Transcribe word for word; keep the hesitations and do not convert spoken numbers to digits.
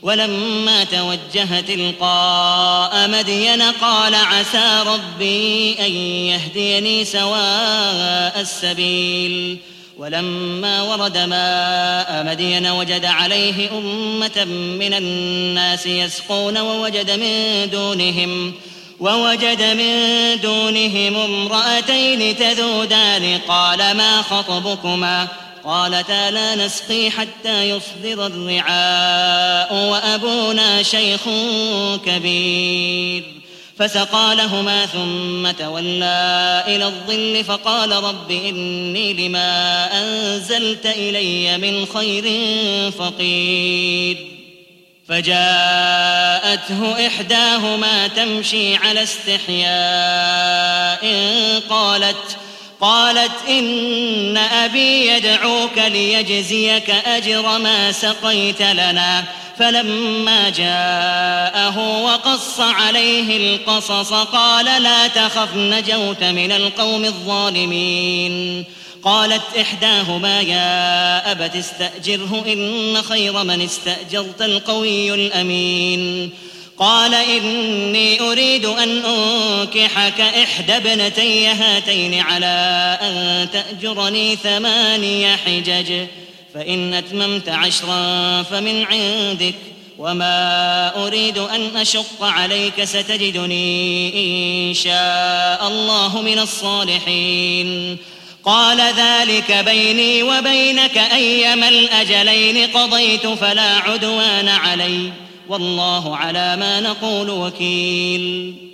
ولما توجه تلقاء مدين قال عسى ربي أن يهديني سواء السبيل. ولما ورد ماء مدين وجد عليه أمة من الناس يسقون ووجد من دونهم ووجد من دونهم امرأتين تذودان قال ما خطبكما قالتا لا نسقي حتى يصدر الرعاء وأبونا شيخ كبير. فسقى لهما ثم تولى إلى الظل فقال رب إني لما أنزلت إلي من خير فقير. فجاءته إحداهما تمشي على استحياء قالت قالت إن أبي يدعوك ليجزيك أجر ما سقيت لنا. فلما جاءه وقص عليه القصص قال لا تخف نجوت من القوم الظالمين. قالت إحداهما يا أبت استأجره إن خير من استأجرت القوي الأمين. قال إني أريد أن أنكحك إحدى ابنتي هاتين على أن تأجرني ثماني حجج فإن أتممت عشرا فمن عندك وما أريد أن أشق عليك ستجدني إن شاء الله من الصالحين. قال ذلك بيني وبينك أيما الأجلين قضيت فلا عدوان علي والله على ما نقول وكيل.